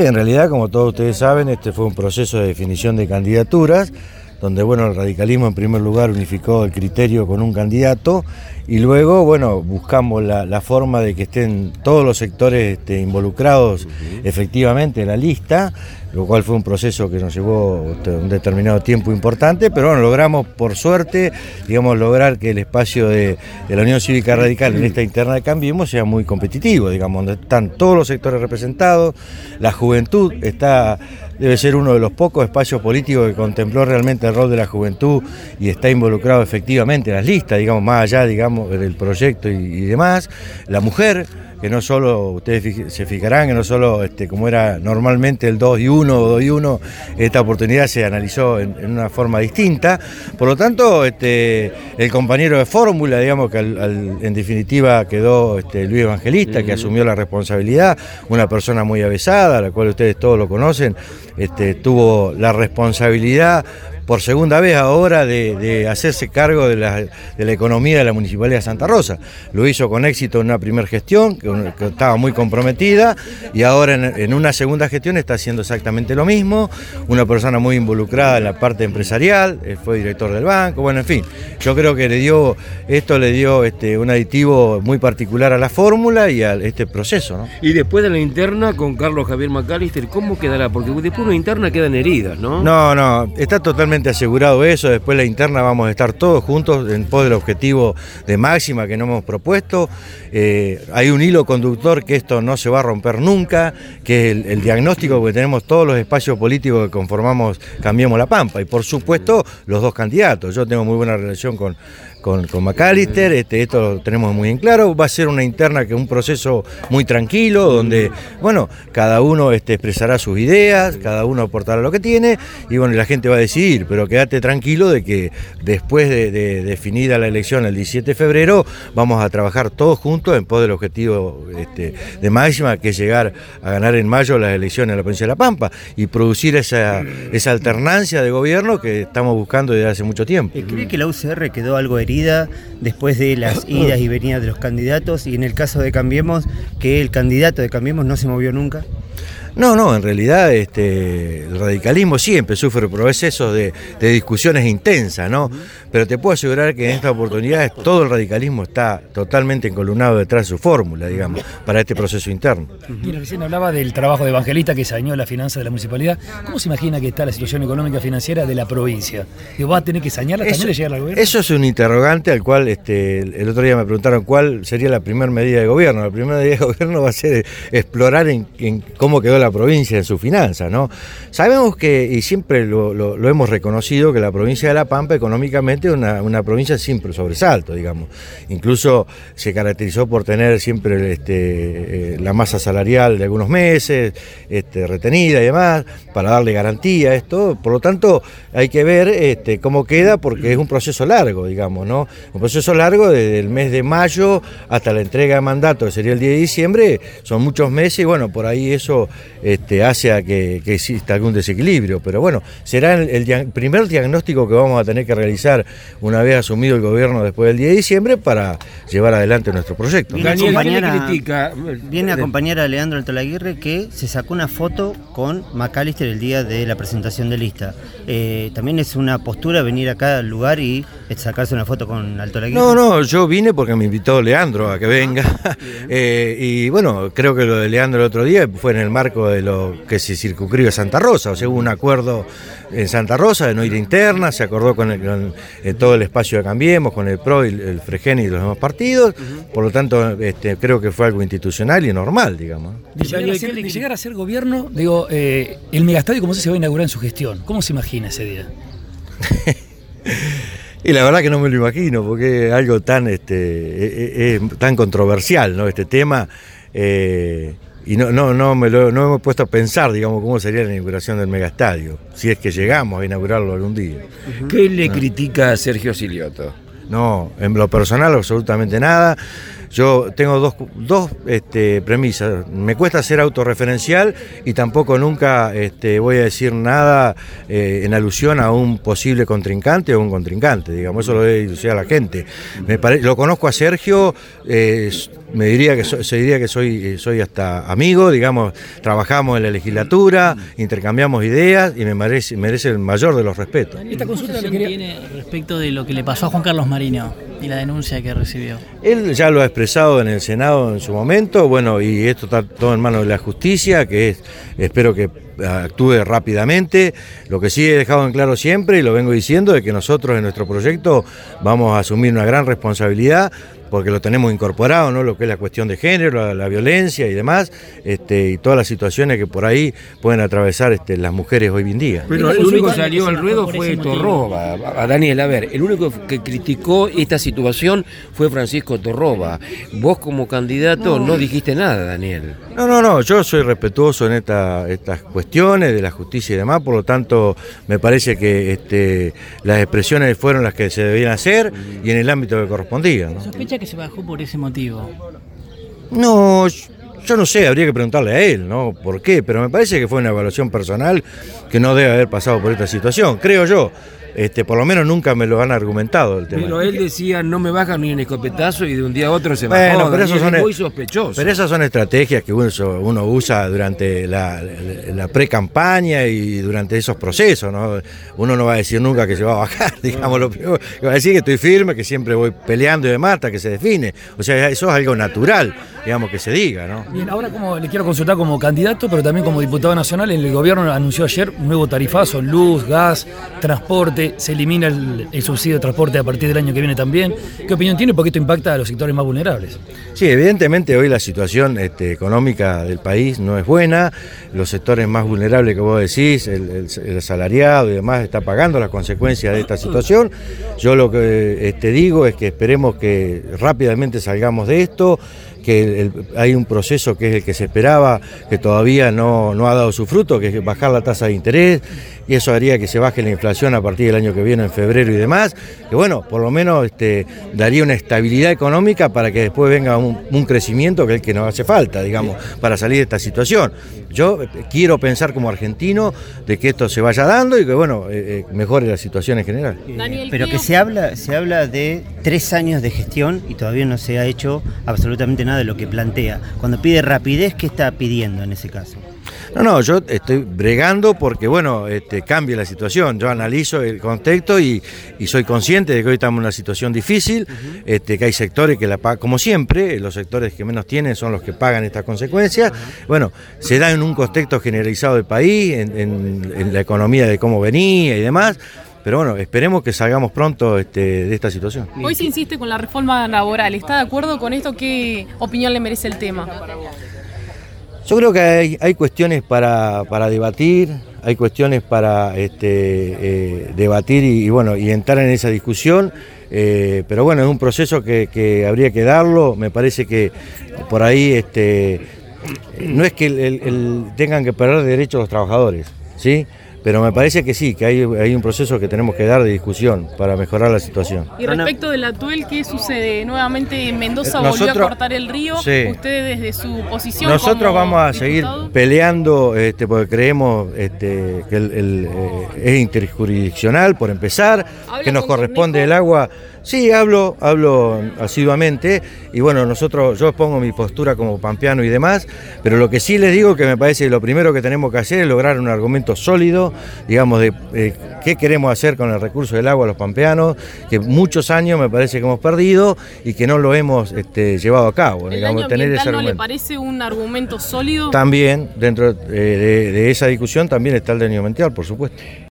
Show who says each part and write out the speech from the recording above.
Speaker 1: Sí, en realidad, como todos ustedes saben, este fue un proceso de definición de candidaturas, donde bueno, el radicalismo en primer lugar unificó el criterio con un candidato y luego bueno, buscamos la forma de que estén todos los sectores involucrados efectivamente en la lista, lo cual fue un proceso que nos llevó un determinado tiempo importante, pero bueno, logramos por suerte, digamos, lograr que el espacio de la Unión Cívica Radical en esta interna de Cambiemos sea muy competitivo, digamos, donde están todos los sectores representados, la juventud debe ser uno de los pocos espacios políticos que contempló realmente el rol de la juventud y está involucrado efectivamente en las listas, digamos, más allá, digamos, del proyecto y demás. La mujer, que no solo, ustedes se fijarán que no solo como era normalmente el 2 y 1 o 2 y 1, esta oportunidad se analizó en una forma distinta. Por lo tanto, el compañero de fórmula, digamos, que en definitiva quedó Luis Evangelista, que asumió la responsabilidad, una persona muy avesada, a la cual ustedes todos lo conocen, tuvo la responsabilidad por segunda vez ahora de hacerse cargo de la economía de la Municipalidad de Santa Rosa. Lo hizo con éxito en una primera gestión, que estaba muy comprometida, y ahora en una segunda gestión está haciendo exactamente lo mismo, una persona muy involucrada en la parte empresarial, fue director del banco, bueno, en fin, yo creo que le dio un aditivo muy particular a la fórmula y a este proceso, ¿no?
Speaker 2: Y después de la interna con Carlos Javier McAllister, ¿cómo quedará? Porque después de una interna quedan heridas, ¿no?
Speaker 1: No, está totalmente asegurado eso. Después de la interna vamos a estar todos juntos en pos del objetivo de máxima que nos hemos propuesto. Hay un hilo conductor que esto no se va a romper nunca, que es el diagnóstico que tenemos todos los espacios políticos que conformamos Cambiemos la Pampa, y por supuesto los dos candidatos. Yo tengo muy buena relación con McAllister, esto lo tenemos muy en claro. Va a ser una interna que es un proceso muy tranquilo, donde bueno, cada uno expresará sus ideas, cada uno aportará lo que tiene, y bueno, la gente va a decidir, pero quédate tranquilo de que después de definida la elección el 17 de febrero, vamos a trabajar todos juntos en pos del objetivo de máxima, que es llegar a ganar en mayo las elecciones en la provincia de La Pampa y producir esa alternancia de gobierno que estamos buscando desde hace mucho tiempo.
Speaker 3: ¿Cree que la UCR quedó algo herida después de las idas y venidas de los candidatos, y en el caso de Cambiemos, que el candidato de Cambiemos no se movió nunca?
Speaker 1: No, en realidad el radicalismo siempre sufre procesos de discusiones intensas, ¿no? Pero te puedo asegurar que en estas oportunidades todo el radicalismo está totalmente encolumnado detrás de su fórmula, digamos, para este proceso interno.
Speaker 4: Mira, recién hablaba del trabajo de Evangelista, que saneó la finanza de la municipalidad. ¿Cómo se imagina que está la situación económica financiera de la provincia? ¿Va a tener que sanearla también de llegar al gobierno?
Speaker 1: Eso es un interrogante al cual el otro día me preguntaron cuál sería la primera medida de gobierno. La primera medida de gobierno va a ser explorar en cómo quedó la provincia en sus finanzas, ¿no? Sabemos que, y siempre lo hemos reconocido, que la provincia de La Pampa económicamente es una provincia sin sobresalto, digamos. Incluso se caracterizó por tener siempre la masa salarial de algunos meses retenida y demás, para darle garantía a esto. Por lo tanto, hay que ver cómo queda, porque es un proceso largo, digamos, ¿no? Un proceso largo desde el mes de mayo hasta la entrega de mandato, que sería el 10 de diciembre, son muchos meses, y bueno, por ahí eso hace a que exista algún desequilibrio, pero bueno, será el primer diagnóstico que vamos a tener que realizar una vez asumido el gobierno después del 10 de diciembre para llevar adelante nuestro proyecto.
Speaker 3: Viene a acompañar a Leandro Altolaguirre, que se sacó una foto con McAllister el día de la presentación de lista. También es una postura venir acá al lugar y sacarse una foto con Altolaguirre.
Speaker 1: No, yo vine porque me invitó Leandro a que venga. Y bueno, creo que lo de Leandro el otro día fue en el marco de lo que se circunscribe Santa Rosa, o sea, hubo un acuerdo en Santa Rosa de no ir interna, se acordó con todo el espacio de Cambiemos, con el PRO y el FREGEN y los demás partidos, por lo tanto creo que fue algo institucional y normal, digamos.
Speaker 4: De llegar a ser gobierno, digo, el megastadio, ¿cómo se va a inaugurar en su gestión? ¿Cómo se imagina ese día?
Speaker 1: Y la verdad que no me lo imagino, porque es algo tan tan controversial, ¿no? Este tema. Y no me he puesto a pensar, digamos, cómo sería la inauguración del megastadio, si es que llegamos a inaugurarlo algún día.
Speaker 2: ¿Qué le critica a Sergio Silioto?
Speaker 1: No, en lo personal absolutamente nada. Yo tengo dos premisas. Me cuesta ser autorreferencial y tampoco nunca voy a decir nada en alusión a un posible contrincante o un contrincante, digamos. Eso lo debe decir a la gente. Lo conozco a Sergio, se diría que soy hasta amigo, digamos, trabajamos en la legislatura, intercambiamos ideas y me merece el mayor de los respetos.
Speaker 5: ¿Esta consulta tiene respecto de lo que le pasó a Juan Carlos Marino y la denuncia que recibió?
Speaker 1: Él ya lo ha expresado en el Senado en su momento, bueno, y esto está todo en manos de la justicia, espero que actúe rápidamente. Lo que sí he dejado en claro siempre, y lo vengo diciendo, es que nosotros en nuestro proyecto vamos a asumir una gran responsabilidad, porque lo tenemos incorporado, ¿no? Lo que es la cuestión de género, la violencia y demás, y todas las situaciones que por ahí pueden atravesar las mujeres hoy en día.
Speaker 2: Pero el único que salió al ruedo fue Torroba, a Daniel. A ver, el único que criticó esta situación fue Francisco Torroba. Vos como candidato no dijiste nada, Daniel.
Speaker 1: No, yo soy respetuoso en estas cuestiones de la justicia y demás, por lo tanto me parece que las expresiones fueron las que se debían hacer y en el ámbito que correspondía, ¿no?
Speaker 5: ¿Sospecha que se bajó por ese motivo?
Speaker 1: No, yo no sé, habría que preguntarle a él, ¿no? ¿Por qué? Pero me parece que fue una evaluación personal que no debe haber pasado por esta situación, creo yo. Por lo menos nunca me lo han argumentado el tema.
Speaker 2: Pero él decía, no me bajan ni un escopetazo, y de un día a otro se bajó.
Speaker 1: Pero eso
Speaker 2: es muy sospechoso.
Speaker 1: Pero esas son estrategias que uno usa durante la pre-campaña y durante esos procesos, ¿no? Uno no va a decir nunca que se va a bajar, digamos, lo primero que va a decir que estoy firme, que siempre voy peleando y demás hasta que se define. O sea, eso es algo natural, digamos, que se diga, ¿no?
Speaker 4: Bien, ahora le quiero consultar como candidato, pero también como diputado nacional. El gobierno anunció ayer un nuevo tarifazo, luz, gas, transporte. Se elimina el subsidio de transporte a partir del año que viene también. ¿Qué opinión tiene? Porque esto impacta a los sectores más vulnerables.
Speaker 1: Sí, evidentemente hoy la situación económica del país no es buena. Los sectores más vulnerables que vos decís, el asalariado y demás, está pagando las consecuencias de esta situación. Yo lo que digo es que esperemos que rápidamente salgamos de esto, que hay un proceso que es el que se esperaba, que todavía no ha dado su fruto, que es bajar la tasa de interés, y eso haría que se baje la inflación a partir del año que viene, en febrero y demás, que bueno, por lo menos daría una estabilidad económica para que después venga un crecimiento que es el que nos hace falta, digamos, para salir de esta situación. Yo quiero pensar como argentino de que esto se vaya dando y que bueno, mejore la situación en general.
Speaker 3: Daniel, pero que se habla de 3 años de gestión y todavía no se ha hecho absolutamente nada de lo que plantea. Cuando pide rapidez, ¿qué está pidiendo en ese caso?
Speaker 1: No, yo estoy bregando porque, bueno, cambie la situación. Yo analizo el contexto y soy consciente de que hoy estamos en una situación difícil, que hay sectores que la pagan, como siempre, los sectores que menos tienen son los que pagan estas consecuencias. Bueno, se da en un contexto generalizado del país, en la economía de cómo venía y demás. Pero bueno, esperemos que salgamos pronto de esta situación.
Speaker 6: Hoy se insiste con la reforma laboral. ¿Está de acuerdo con esto? ¿Qué opinión le merece el tema?
Speaker 1: Yo creo que hay cuestiones para debatir, hay cuestiones para debatir y entrar en esa discusión, pero bueno, es un proceso que habría que darlo. Me parece que por ahí no es que tengan que perder derechos los trabajadores, ¿sí? Pero me parece que sí, que hay un proceso que tenemos que dar de discusión para mejorar la situación.
Speaker 6: Y respecto del Atuel, ¿qué sucede? Nuevamente Mendoza volvió a cortar el río.
Speaker 1: Sí.
Speaker 6: Ustedes desde su posición
Speaker 1: nosotros vamos a seguir peleando porque creemos que es interjurisdiccional, por empezar, que nos corresponde el agua. Sí, hablo asiduamente y bueno, yo expongo mi postura como pampeano y demás, pero lo que sí les digo que me parece que lo primero que tenemos que hacer es lograr un argumento sólido, digamos, de qué queremos hacer con el recurso del agua a los pampeanos, que muchos años me parece que hemos perdido y que no lo hemos llevado a cabo.
Speaker 6: ¿El daño ambiental no le parece un argumento sólido?
Speaker 1: También, dentro de esa discusión también está el daño ambiental, por supuesto.